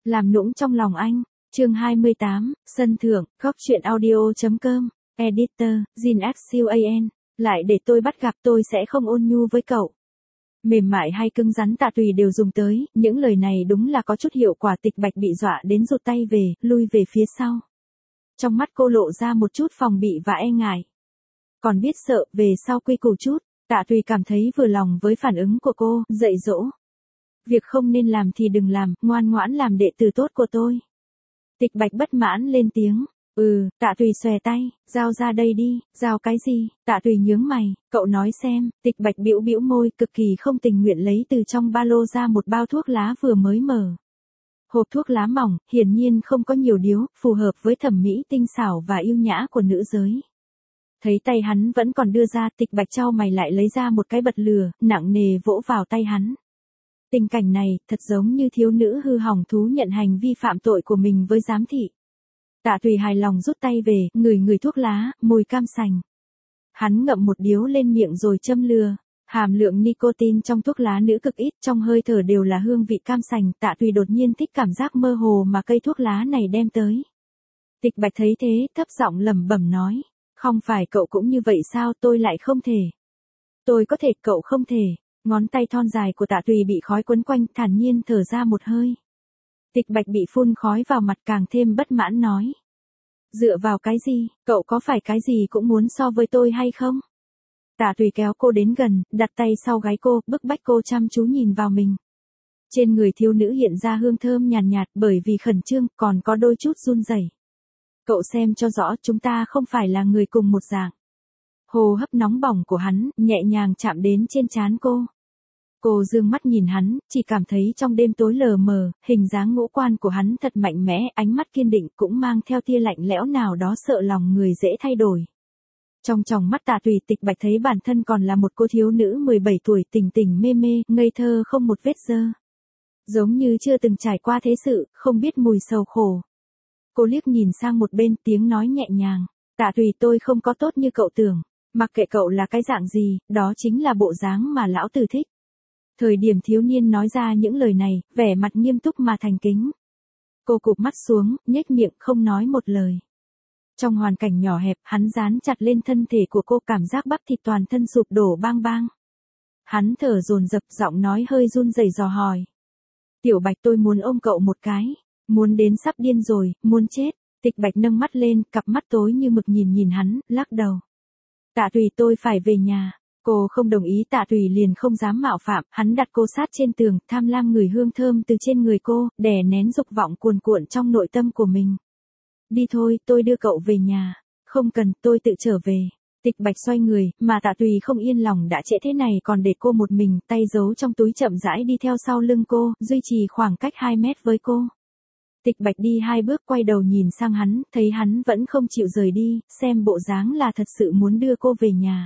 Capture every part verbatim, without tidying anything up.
Làm nũng trong lòng anh. Chương hai mươi tám, sân thượng, góc truyện audio.com, editor, Jin Xuan, lại để tôi bắt gặp tôi sẽ không ôn nhu với cậu. Mềm mại hay cứng rắn Tạ Tùy đều dùng tới, những lời này đúng là có chút hiệu quả. Tịch Bạch bị dọa đến rụt tay về, lui về phía sau. Trong mắt cô lộ ra một chút phòng bị và e ngại. Còn biết sợ, về sau quy củ chút. Tạ Tùy cảm thấy vừa lòng với phản ứng của cô, dạy dỗ. Việc không nên làm thì đừng làm, ngoan ngoãn làm đệ tử tốt của tôi. Tịch Bạch bất mãn lên tiếng. Ừ, Tạ Tùy xòe tay, giao ra đây đi. Giao cái gì? Tạ Tùy nhướng mày, cậu nói xem. Tịch Bạch bĩu bĩu môi, cực kỳ không tình nguyện lấy từ trong ba lô ra một bao thuốc lá vừa mới mở. Hộp thuốc lá mỏng, hiển nhiên không có nhiều điếu, phù hợp với thẩm mỹ tinh xảo và yêu nhã của nữ giới. Thấy tay hắn vẫn còn đưa ra, Tịch Bạch chau mày lại lấy ra một cái bật lửa, nặng nề vỗ vào tay hắn. Tình cảnh này, thật giống như thiếu nữ hư hỏng thú nhận hành vi phạm tội của mình với giám thị. Tạ Tùy hài lòng rút tay về, ngửi ngửi thuốc lá, mùi cam sành. Hắn ngậm một điếu lên miệng rồi châm lửa. Hàm lượng nicotine trong thuốc lá nữ cực ít, trong hơi thở đều là hương vị cam sành. Tạ Tùy đột nhiên thích cảm giác mơ hồ mà cây thuốc lá này đem tới. Tịch Bạch thấy thế, thấp giọng lẩm bẩm nói. Không phải cậu cũng như vậy sao, tôi lại không thể. Tôi có thể, cậu không thể. Ngón tay thon dài của Tạ Tùy bị khói quấn quanh, thản nhiên thở ra một hơi. Tịch Bạch bị phun khói vào mặt càng thêm bất mãn nói. Dựa vào cái gì, cậu có phải cái gì cũng muốn so với tôi hay không? Tạ Tùy kéo cô đến gần, đặt tay sau gáy cô, bức bách cô chăm chú nhìn vào mình. Trên người thiếu nữ hiện ra hương thơm nhàn nhạt, nhạt bởi vì khẩn trương, còn có đôi chút run rẩy. Cậu xem cho rõ, chúng ta không phải là người cùng một dạng. Hô hấp nóng bỏng của hắn, nhẹ nhàng chạm đến trên trán cô. Cô dương mắt nhìn hắn, chỉ cảm thấy trong đêm tối lờ mờ, hình dáng ngũ quan của hắn thật mạnh mẽ, ánh mắt kiên định cũng mang theo tia lạnh lẽo nào đó sợ lòng người dễ thay đổi. Trong tròng mắt Tạ Tùy, Tịch Bạch thấy bản thân còn là một cô thiếu nữ mười bảy tuổi, tình tình mê mê, ngây thơ không một vết dơ. Giống như chưa từng trải qua thế sự, không biết mùi sầu khổ. Cô liếc nhìn sang một bên, tiếng nói nhẹ nhàng. Tạ Tùy, tôi không có tốt như cậu tưởng. Mặc kệ cậu là cái dạng gì, đó chính là bộ dáng mà lão tử thích. Thời điểm thiếu niên nói ra những lời này, vẻ mặt nghiêm túc mà thành kính. Cô cụp mắt xuống, nhếch miệng không nói một lời. Trong hoàn cảnh nhỏ hẹp, hắn dán chặt lên thân thể của cô, cảm giác bắp thịt toàn thân sụp đổ bang bang. Hắn thở dồn dập, giọng nói hơi run rẩy dò hỏi. Tiểu Bạch, tôi muốn ôm cậu một cái. Muốn đến sắp điên rồi, muốn chết. Tịch Bạch nâng mắt lên, cặp mắt tối như mực nhìn nhìn hắn, lắc đầu. Tạ Tùy, tôi phải về nhà. Cô không đồng ý. Tạ Tùy liền không dám mạo phạm, hắn đặt cô sát trên tường, tham lam ngửi hương thơm từ trên người cô, đè nén dục vọng cuồn cuộn trong nội tâm của mình. Đi thôi, tôi đưa cậu về nhà. Không cần, tôi tự trở về. Tịch Bạch xoay người, mà Tạ Tùy không yên lòng đã trễ thế này còn để cô một mình, tay giấu trong túi chậm rãi đi theo sau lưng cô, duy trì khoảng cách hai mét với cô. Tịch Bạch đi hai bước quay đầu nhìn sang hắn, thấy hắn vẫn không chịu rời đi, xem bộ dáng là thật sự muốn đưa cô về nhà.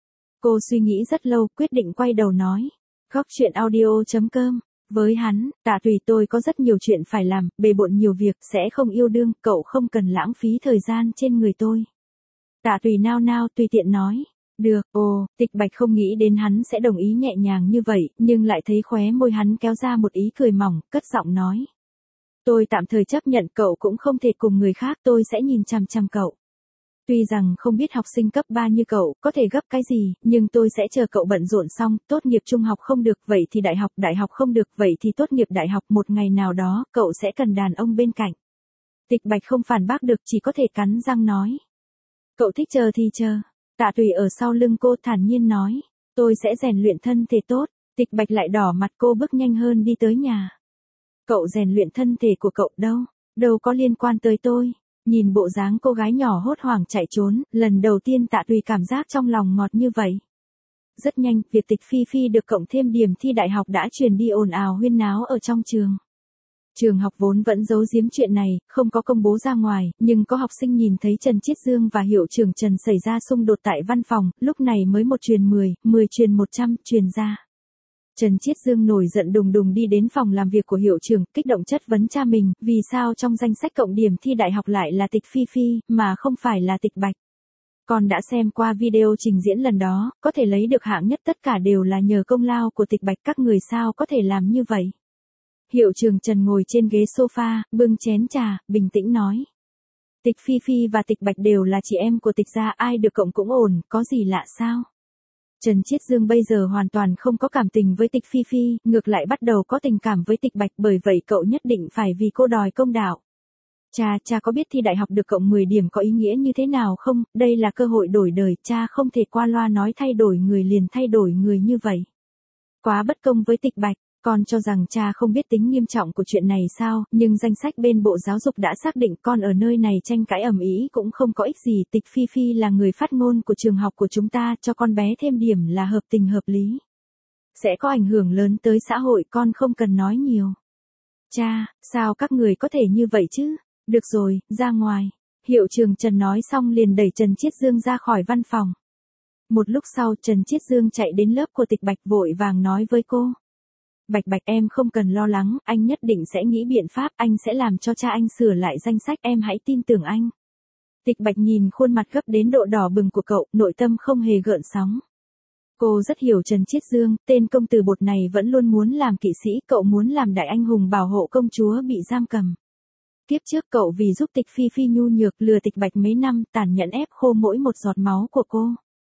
Cô suy nghĩ rất lâu, quyết định quay đầu nói. Góc truyện audio.com. Với hắn, Tạ Tùy, tôi có rất nhiều chuyện phải làm, bề bộn nhiều việc, sẽ không yêu đương, cậu không cần lãng phí thời gian trên người tôi. Tạ Tùy nao nao tùy tiện nói. Được, ồ, Tịch Bạch không nghĩ đến hắn sẽ đồng ý nhẹ nhàng như vậy, nhưng lại thấy khóe môi hắn kéo ra một ý cười mỏng, cất giọng nói. Tôi tạm thời chấp nhận, cậu cũng không thể cùng người khác, tôi sẽ nhìn chằm chằm cậu. Tuy rằng không biết học sinh cấp ba như cậu có thể gấp cái gì, nhưng tôi sẽ chờ cậu bận rộn xong, tốt nghiệp trung học không được, vậy thì đại học, đại học không được, vậy thì tốt nghiệp đại học, một ngày nào đó, cậu sẽ cần đàn ông bên cạnh. Tịch Bạch không phản bác được, chỉ có thể cắn răng nói. Cậu thích chờ thì chờ. Tạ Tùy ở sau lưng cô thản nhiên nói. Tôi sẽ rèn luyện thân thể tốt. Tịch Bạch lại đỏ mặt, cô bước nhanh hơn đi tới nhà. Cậu rèn luyện thân thể của cậu đâu? Đâu có liên quan tới tôi. Nhìn bộ dáng cô gái nhỏ hốt hoảng chạy trốn, lần đầu tiên Tạ Tùy cảm giác trong lòng ngọt như vậy. Rất nhanh, việc Tịch Phi Phi được cộng thêm điểm thi đại học đã truyền đi ồn ào huyên náo ở trong trường. Trường học vốn vẫn giấu giếm chuyện này, không có công bố ra ngoài, nhưng có học sinh nhìn thấy Trần Chiết Dương và hiệu trưởng Trần xảy ra xung đột tại văn phòng, lúc này mới một truyền mười, mười truyền một trăm, truyền ra. Trần Chiết Dương nổi giận đùng đùng đi đến phòng làm việc của hiệu trưởng, kích động chất vấn cha mình, vì sao trong danh sách cộng điểm thi đại học lại là Tịch Phi Phi, mà không phải là Tịch Bạch. Con đã xem qua video trình diễn lần đó, có thể lấy được hạng nhất tất cả đều là nhờ công lao của Tịch Bạch, các người sao có thể làm như vậy. Hiệu trưởng Trần ngồi trên ghế sofa, bưng chén trà, bình tĩnh nói. Tịch Phi Phi và Tịch Bạch đều là chị em của Tịch gia, ai được cộng cũng ổn, có gì lạ sao? Trần Chiết Dương bây giờ hoàn toàn không có cảm tình với Tịch Phi Phi, ngược lại bắt đầu có tình cảm với Tịch Bạch, bởi vậy cậu nhất định phải vì cô đòi công đạo. Cha, cha có biết thi đại học được cộng mười điểm có ý nghĩa như thế nào không? Đây là cơ hội đổi đời, cha không thể qua loa nói thay đổi người liền thay đổi người như vậy. Quá bất công với Tịch Bạch. Con cho rằng cha không biết tính nghiêm trọng của chuyện này sao, nhưng danh sách bên Bộ Giáo dục đã xác định con ở nơi này tranh cãi ầm ĩ cũng không có ích gì. Tịch Phi Phi là người phát ngôn của trường học của chúng ta, cho con bé thêm điểm là hợp tình hợp lý. Sẽ có ảnh hưởng lớn tới xã hội, con không cần nói nhiều. Cha, sao các người có thể như vậy chứ? Được rồi, ra ngoài. Hiệu trưởng Trần nói xong liền đẩy Trần Chiết Dương ra khỏi văn phòng. Một lúc sau Trần Chiết Dương chạy đến lớp của Tịch Bạch vội vàng nói với cô. Bạch Bạch em không cần lo lắng, anh nhất định sẽ nghĩ biện pháp, anh sẽ làm cho cha anh sửa lại danh sách, em hãy tin tưởng anh. Tịch Bạch nhìn khuôn mặt gấp đến độ đỏ bừng của cậu, nội tâm không hề gợn sóng. Cô rất hiểu Trần Chiết Dương, tên công tử bột này vẫn luôn muốn làm kỵ sĩ, cậu muốn làm đại anh hùng bảo hộ công chúa bị giam cầm. Kiếp trước cậu vì giúp Tịch Phi Phi nhu nhược lừa Tịch Bạch mấy năm, tàn nhẫn ép khô mỗi một giọt máu của cô.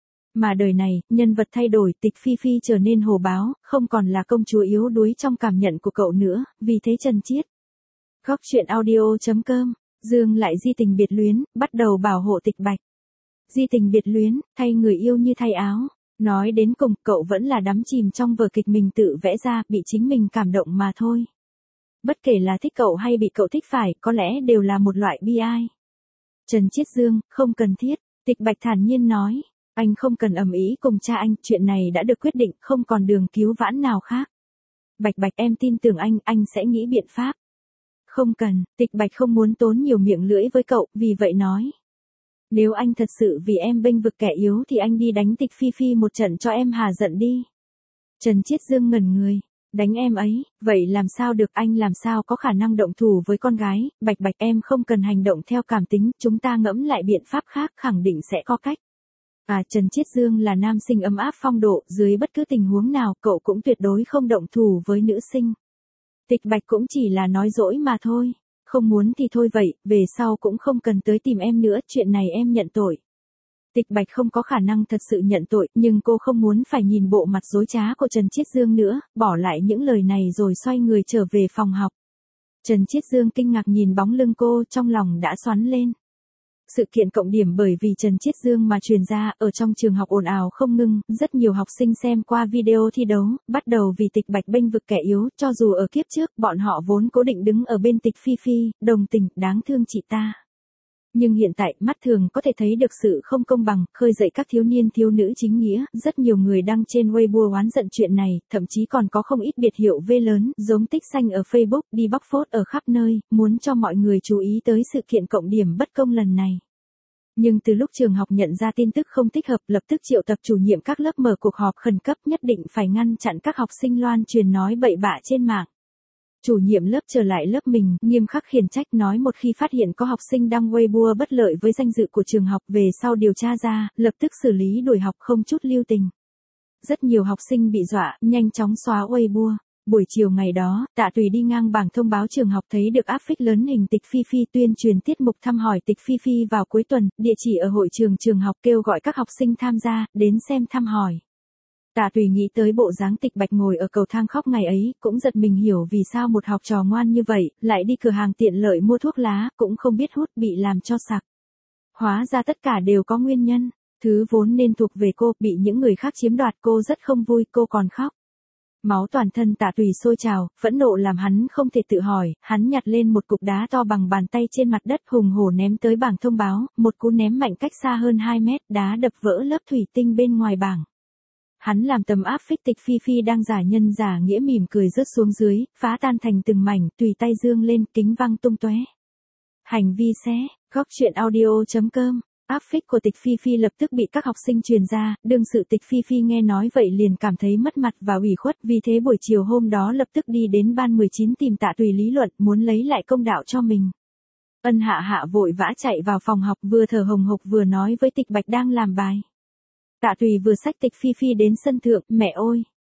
Mà đời này, nhân vật thay đổi, Tịch Phi Phi trở nên hồ báo, không còn là công chúa yếu đuối trong cảm nhận của cậu nữa, vì thế Trần Chiết. Góc truyện audio chấm com, Dương lại di tình biệt luyến, bắt đầu bảo hộ Tịch Bạch. Di tình biệt luyến, thay người yêu như thay áo. Nói đến cùng, cậu vẫn là đắm chìm trong vở kịch mình tự vẽ ra, bị chính mình cảm động mà thôi. Bất kể là thích cậu hay bị cậu thích phải, có lẽ đều là một loại bi ai. Trần Chiết Dương, không cần thiết, Tịch Bạch thản nhiên nói. Anh không cần ầm ĩ cùng cha anh, chuyện này đã được quyết định, không còn đường cứu vãn nào khác. Bạch Bạch em tin tưởng anh, anh sẽ nghĩ biện pháp. Không cần, Tịch Bạch không muốn tốn nhiều miệng lưỡi với cậu, vì vậy nói. Nếu anh thật sự vì em bênh vực kẻ yếu thì anh đi đánh Tịch Phi Phi một trận cho em hà giận đi. Trần Chiết Dương ngẩn người. Đánh em ấy, vậy làm sao được, anh làm sao có khả năng động thủ với con gái? Bạch Bạch em không cần hành động theo cảm tính, chúng ta ngẫm lại biện pháp khác, khẳng định sẽ có cách. À, Trần Chiết Dương là nam sinh ấm áp phong độ, dưới bất cứ tình huống nào, cậu cũng tuyệt đối không động thủ với nữ sinh. Tịch Bạch cũng chỉ là nói dỗi mà thôi. Không muốn thì thôi vậy, về sau cũng không cần tới tìm em nữa, chuyện này em nhận tội. Tịch Bạch không có khả năng thật sự nhận tội, nhưng cô không muốn phải nhìn bộ mặt dối trá của Trần Chiết Dương nữa, bỏ lại những lời này rồi xoay người trở về phòng học. Trần Chiết Dương kinh ngạc nhìn bóng lưng cô, trong lòng đã xoắn lên. Sự kiện cộng điểm bởi vì Trần Chiết Dương mà truyền ra, ở trong trường học ồn ào không ngưng, rất nhiều học sinh xem qua video thi đấu, bắt đầu vì Tịch Bạch bênh vực kẻ yếu, cho dù ở kiếp trước, bọn họ vốn cố định đứng ở bên Tịch Phi Phi, đồng tình, đáng thương chị ta. Nhưng hiện tại, mắt thường có thể thấy được sự không công bằng, khơi dậy các thiếu niên thiếu nữ chính nghĩa, rất nhiều người đăng trên Weibo oán giận chuyện này, thậm chí còn có không ít biệt hiệu V lớn, giống tích xanh ở Facebook, đi bóc phốt ở khắp nơi, muốn cho mọi người chú ý tới sự kiện cộng điểm bất công lần này. Nhưng từ lúc trường học nhận ra tin tức không thích hợp, lập tức triệu tập chủ nhiệm các lớp mở cuộc họp khẩn cấp, nhất định phải ngăn chặn các học sinh loan truyền nói bậy bạ trên mạng. Chủ nhiệm lớp trở lại lớp mình, nghiêm khắc khiển trách, nói một khi phát hiện có học sinh đăng Weibo bất lợi với danh dự của trường học, về sau điều tra ra, lập tức xử lý đuổi học không chút lưu tình. Rất nhiều học sinh bị dọa, nhanh chóng xóa Weibo. Buổi chiều ngày đó, Tạ Tùy đi ngang bảng thông báo trường học thấy được áp phích lớn hình Tịch Phi Phi tuyên truyền tiết mục thăm hỏi Tịch Phi Phi vào cuối tuần, địa chỉ ở hội trường trường học, kêu gọi các học sinh tham gia, đến xem thăm hỏi. Tạ Tùy nghĩ tới bộ dáng Tịch Bạch ngồi ở cầu thang khóc ngày ấy, cũng giật mình hiểu vì sao một học trò ngoan như vậy, lại đi cửa hàng tiện lợi mua thuốc lá, cũng không biết hút bị làm cho sặc. Hóa ra tất cả đều có nguyên nhân, thứ vốn nên thuộc về cô, bị những người khác chiếm đoạt, cô rất không vui, cô còn khóc. Máu toàn thân Tạ Tùy sôi trào, phẫn nộ làm hắn không thể tự hỏi, hắn nhặt lên một cục đá to bằng bàn tay trên mặt đất hùng hổ ném tới bảng thông báo, một cú ném mạnh cách xa hơn hai mét, đá đập vỡ lớp thủy tinh bên ngoài bảng. Hắn làm tấm áp phích Tịch Phi Phi đang giả nhân giả nghĩa mỉm cười rớt xuống dưới, phá tan thành từng mảnh, tùy tay dương lên, kính văng tung tóe. Hành vi xé, góc truyện audio chấm com. Áp phích của Tịch Phi Phi lập tức bị các học sinh truyền ra, đương sự Tịch Phi Phi nghe nói vậy liền cảm thấy mất mặt và ủy khuất, vì thế buổi chiều hôm đó lập tức đi đến ban mười chín tìm Tạ Tùy lý luận, muốn lấy lại công đạo cho mình. Ân Hạ Hạ vội vã chạy vào phòng học, vừa thở hồng hộc vừa nói với Tịch Bạch đang làm bài. Tạ Tùy vừa xách Tịch Phi Phi đến sân thượng, mẹ ơi!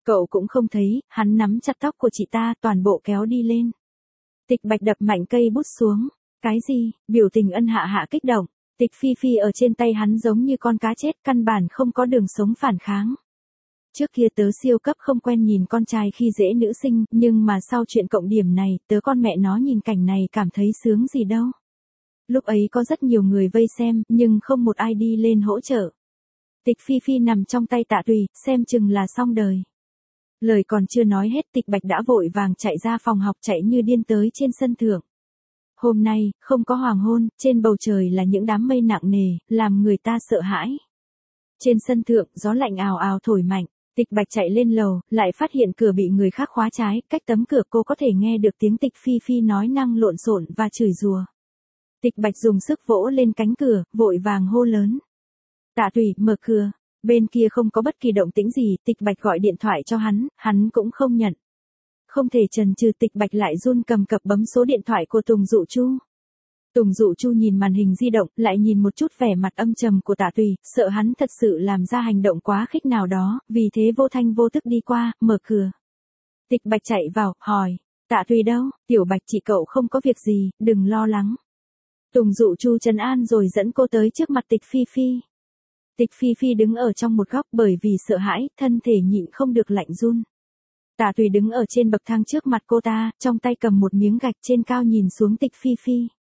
Cậu cũng không thấy, hắn nắm chặt tóc của chị ta toàn bộ kéo đi lên. Tịch Bạch đập mạnh cây bút xuống. Cái gì? Biểu tình ân hạ hạ kích động. Tịch Phi Phi ở trên tay hắn giống như con cá chết, căn bản không có đường sống phản kháng. Trước kia tớ siêu cấp không quen nhìn con trai khi dễ nữ sinh, nhưng mà sau chuyện cộng điểm này, tớ con mẹ nó nhìn cảnh này cảm thấy sướng gì đâu. Lúc ấy có rất nhiều người vây xem, nhưng không một ai đi lên hỗ trợ. Tịch Phi Phi nằm trong tay Tạ Tùy, xem chừng là xong đời. Lời còn chưa nói hết, Tịch Bạch đã vội vàng chạy ra phòng học, chạy như điên tới trên sân thượng. Hôm nay, không có hoàng hôn, trên bầu trời là những đám mây nặng nề, làm người ta sợ hãi. Trên sân thượng, gió lạnh ào ào thổi mạnh. Tịch Bạch chạy lên lầu, lại phát hiện cửa bị người khác khóa trái, cách tấm cửa cô có thể nghe được tiếng Tịch Phi Phi nói năng lộn xộn và chửi rủa. Tịch Bạch dùng sức vỗ lên cánh cửa, vội vàng hô lớn. Tạ Tùy, mở cửa. Bên kia không có bất kỳ động tĩnh gì, Tịch Bạch gọi điện thoại cho hắn, hắn cũng không nhận. Không thể chần chừ, Tịch Bạch lại run cầm cập bấm số điện thoại của Tùng Dụ Chu. Tùng Dụ Chu nhìn màn hình di động, lại nhìn một chút vẻ mặt âm trầm của Tạ Tùy, sợ hắn thật sự làm ra hành động quá khích nào đó, vì thế vô thanh vô tức đi qua, mở cửa. Tịch Bạch chạy vào, hỏi, Tạ Tùy đâu? Tiểu Bạch chị cậu không có việc gì, đừng lo lắng. Tùng Dụ Chu trấn an rồi dẫn cô tới trước mặt Tịch Phi Phi. Tịch Phi Phi đứng ở trong một góc bởi vì sợ hãi, thân thể nhịn không được lạnh run. Tạ Tùy đứng ở trên bậc thang trước mặt cô ta, trong tay cầm một miếng gạch trên cao nhìn xuống Tịch Phi Phi.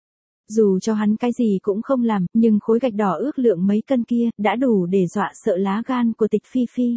Dù cho hắn cái gì cũng không làm, nhưng khối gạch đỏ ước lượng mấy cân kia, đã đủ để dọa sợ lá gan của Tịch Phi Phi.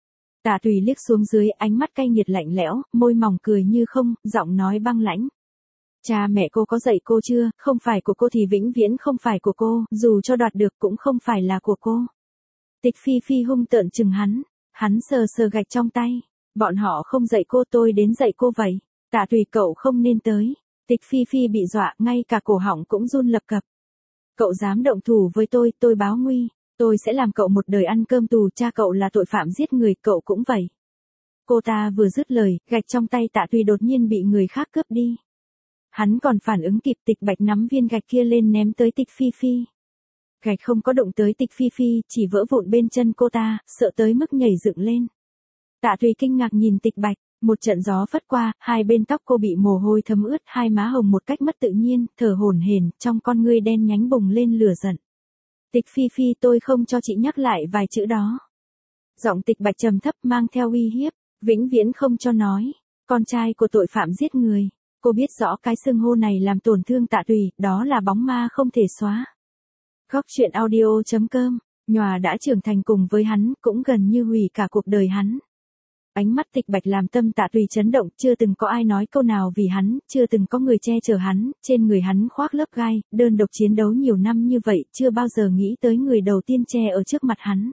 Tạ Tùy liếc xuống dưới, ánh mắt cay nghiệt lạnh lẽo, môi mỏng cười như không, giọng nói băng lãnh. Cha mẹ cô có dạy cô chưa, không phải của cô thì vĩnh viễn không phải của cô, dù cho đoạt được cũng không phải là của cô. Tịch Phi Phi hung tợn chừng hắn, hắn sờ sờ gạch trong tay. Bọn họ không dạy cô, tôi đến dạy cô vậy. Tạ Tùy, cậu không nên tới. Tịch Phi Phi bị dọa, ngay cả cổ họng cũng run lập cập. Cậu dám động thủ với tôi, tôi báo nguy. Tôi sẽ làm cậu một đời ăn cơm tù, cha cậu là tội phạm giết người, cậu cũng vậy. Cô ta vừa dứt lời, gạch trong tay Tạ Tùy đột nhiên bị người khác cướp đi. Hắn còn phản ứng kịp, Tịch Bạch nắm viên gạch kia lên ném tới Tịch Phi Phi. Gạch không có đụng tới Tịch Phi Phi, chỉ vỡ vụn bên chân cô ta, sợ tới mức nhảy dựng lên. Tạ Tùy kinh ngạc nhìn Tịch Bạch, một trận gió phất qua, hai bên tóc cô bị mồ hôi thấm ướt, hai má hồng một cách mất tự nhiên, thở hổn hển, trong con ngươi đen nhánh bùng lên lửa giận. Tịch Phi Phi, tôi không cho chị nhắc lại vài chữ đó. Giọng Tịch Bạch trầm thấp mang theo uy hiếp, vĩnh viễn không cho nói. Con trai của tội phạm giết người. Cô biết rõ cái xưng hô này làm tổn thương Tạ Tùy, đó là bóng ma không thể xóa. Góc truyện audio chấm com, Nhòa đã trưởng thành cùng với hắn, cũng gần như hủy cả cuộc đời hắn. Ánh mắt Tịch Bạch làm tâm Tạ Tùy chấn động, chưa từng có ai nói câu nào vì hắn, chưa từng có người che chở hắn, trên người hắn khoác lớp gai, đơn độc chiến đấu nhiều năm như vậy, chưa bao giờ nghĩ tới người đầu tiên che ở trước mặt hắn.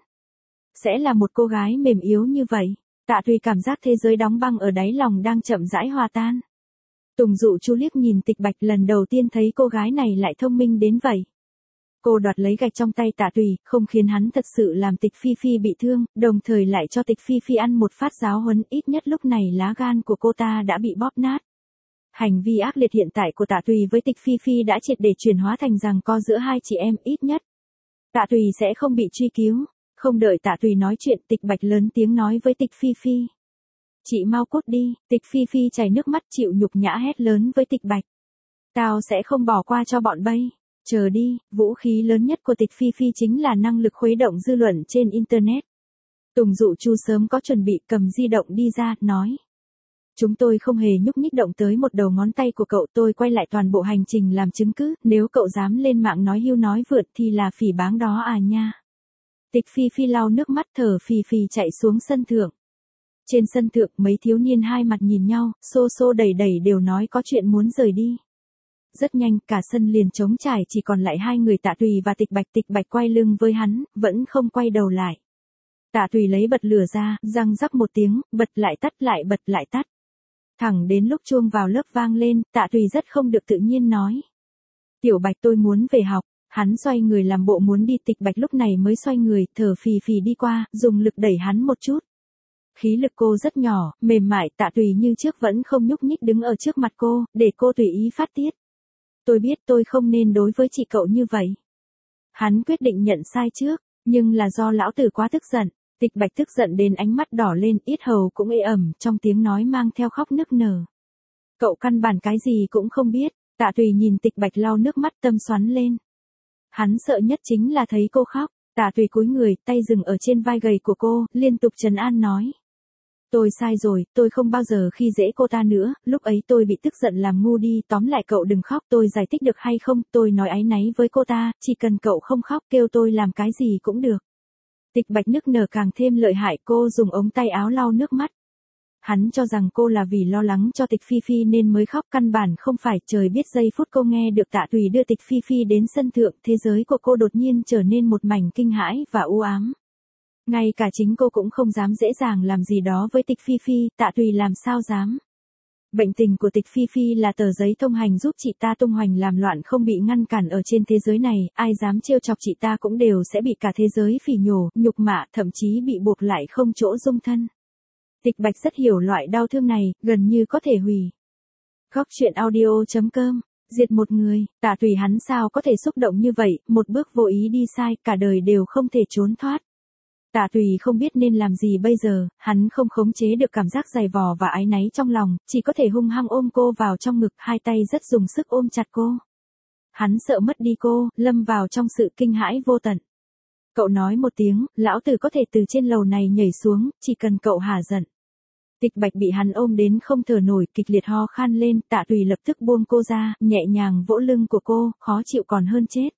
Sẽ là một cô gái mềm yếu như vậy. Tạ Tùy cảm giác thế giới đóng băng ở đáy lòng đang chậm rãi hòa tan. Tùng Dụ Chu liếc nhìn Tịch Bạch, lần đầu tiên thấy cô gái này lại thông minh đến vậy. Cô đoạt lấy gạch trong tay Tạ Tùy, không khiến hắn thật sự làm Tịch Phi Phi bị thương, đồng thời lại cho Tịch Phi Phi ăn một phát giáo huấn, ít nhất lúc này lá gan của cô ta đã bị bóp nát. Hành vi ác liệt hiện tại của Tạ Tùy với Tịch Phi Phi đã triệt để chuyển hóa thành giằng co giữa hai chị em, ít nhất Tạ Tùy sẽ không bị truy cứu. Không đợi Tạ Tùy nói chuyện, Tịch Bạch lớn tiếng nói với Tịch Phi Phi. Chị mau cút đi. Tịch Phi Phi chảy nước mắt chịu nhục nhã hét lớn với Tịch Bạch. Tao sẽ không bỏ qua cho bọn bay. Chờ đi, vũ khí lớn nhất của Tịch Phi Phi chính là năng lực khuấy động dư luận trên Internet. Tùng Dụ Chu sớm có chuẩn bị, cầm di động đi ra, nói. Chúng tôi không hề nhúc nhích động tới một đầu ngón tay của cậu, tôi quay lại toàn bộ hành trình làm chứng cứ, nếu cậu dám lên mạng nói hưu nói vượt thì là phỉ báng đó à nha. Tịch Phi Phi lau nước mắt thở phì phì chạy xuống sân thượng. Trên sân thượng, mấy thiếu niên hai mặt nhìn nhau, xô xô đẩy đẩy đều nói có chuyện muốn rời đi. Rất nhanh, cả sân liền trống trải, chỉ còn lại hai người Tạ Tùy và Tịch Bạch. Tịch Bạch quay lưng với hắn, vẫn không quay đầu lại. Tạ Tùy lấy bật lửa ra, răng rắc một tiếng, bật lại tắt lại bật lại tắt. Thẳng đến lúc chuông vào lớp vang lên, Tạ Tùy rất không được tự nhiên nói. Tiểu Bạch, tôi muốn về học. Hắn xoay người làm bộ muốn đi, Tịch Bạch lúc này mới xoay người, thở phì phì đi qua, dùng lực đẩy hắn một chút. Khí lực cô rất nhỏ, mềm mại, Tạ Tùy như trước vẫn không nhúc nhích đứng ở trước mặt cô, để cô tùy ý phát tiết. Tôi biết tôi không nên đối với chị cậu như vậy. Hắn quyết định nhận sai trước, nhưng là do lão tử quá tức giận. Tịch Bạch tức giận đến ánh mắt đỏ lên, yết hầu cũng ê ẩm, trong tiếng nói mang theo khóc nức nở. Cậu căn bản cái gì cũng không biết. Tạ Tùy nhìn Tịch Bạch lau nước mắt tâm xoắn lên. Hắn sợ nhất chính là thấy cô khóc. Tạ Tùy cúi người, tay dừng ở trên vai gầy của cô, liên tục trấn an nói. Tôi sai rồi, tôi không bao giờ khi dễ cô ta nữa, lúc ấy tôi bị tức giận làm ngu đi, tóm lại cậu đừng khóc, tôi giải thích được hay không, tôi nói áy náy với cô ta, chỉ cần cậu không khóc kêu tôi làm cái gì cũng được. Tịch Bạch nức nở càng thêm lợi hại, cô dùng ống tay áo lau nước mắt. Hắn cho rằng cô là vì lo lắng cho Tịch Phi Phi nên mới khóc, căn bản không phải. Trời biết giây phút cô nghe được Tạ Tùy đưa Tịch Phi Phi đến sân thượng, thế giới của cô đột nhiên trở nên một mảnh kinh hãi và u ám. Ngay cả chính cô cũng không dám dễ dàng làm gì đó với Tịch Phi Phi, Tạ Tùy làm sao dám. Bệnh tình của Tịch Phi Phi là tờ giấy thông hành giúp chị ta tung hoành làm loạn không bị ngăn cản ở trên thế giới này, ai dám trêu chọc chị ta cũng đều sẽ bị cả thế giới phỉ nhổ, nhục mạ, thậm chí bị buộc lại không chỗ dung thân. Tịch Bạch rất hiểu loại đau thương này, gần như có thể hủy. Góc truyện audio chấm com, diệt một người, Tạ Tùy hắn sao có thể xúc động như vậy, một bước vô ý đi sai, cả đời đều không thể trốn thoát. Tạ Tùy không biết nên làm gì bây giờ, hắn không khống chế được cảm giác dày vò và áy náy trong lòng, chỉ có thể hung hăng ôm cô vào trong ngực, hai tay rất dùng sức ôm chặt cô. Hắn sợ mất đi cô, lâm vào trong sự kinh hãi vô tận. Cậu nói một tiếng, lão tử có thể từ trên lầu này nhảy xuống, chỉ cần cậu hả giận. Tịch Bạch bị hắn ôm đến không thở nổi, kịch liệt ho khan lên, Tạ Tùy lập tức buông cô ra, nhẹ nhàng vỗ lưng của cô, khó chịu còn hơn chết.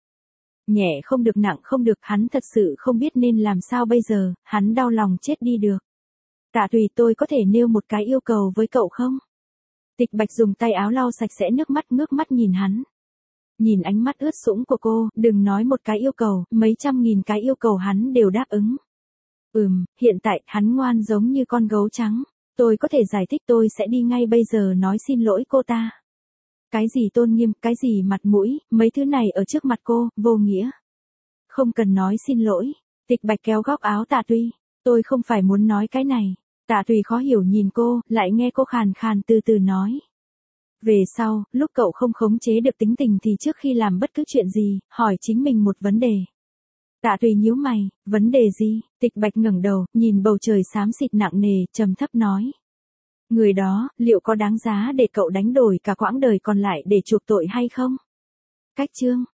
Nhẹ không được nặng không được, hắn thật sự không biết nên làm sao bây giờ, hắn đau lòng chết đi được. Tạ Tùy, tôi có thể nêu một cái yêu cầu với cậu không? Tịch Bạch dùng tay áo lau sạch sẽ nước mắt, ngước mắt nhìn hắn. Nhìn ánh mắt ướt sũng của cô, đừng nói một cái yêu cầu, mấy trăm nghìn cái yêu cầu hắn đều đáp ứng. Ừm, hiện tại, hắn ngoan giống như con gấu trắng. Tôi có thể giải thích, tôi sẽ đi ngay bây giờ nói xin lỗi cô ta. Cái gì tôn nghiêm, cái gì mặt mũi, mấy thứ này ở trước mặt cô, vô nghĩa. Không cần nói xin lỗi. Tịch Bạch kéo góc áo Tạ Tùy. Tôi không phải muốn nói cái này. Tạ Tùy khó hiểu nhìn cô, lại nghe cô khàn khàn từ từ nói. Về sau, lúc cậu không khống chế được tính tình thì trước khi làm bất cứ chuyện gì, hỏi chính mình một vấn đề. Tạ Tùy nhíu mày, vấn đề gì? Tịch Bạch ngẩng đầu, nhìn bầu trời xám xịt nặng nề, trầm thấp nói. Người đó, liệu có đáng giá để cậu đánh đổi cả quãng đời còn lại để chuộc tội hay không? Cách chương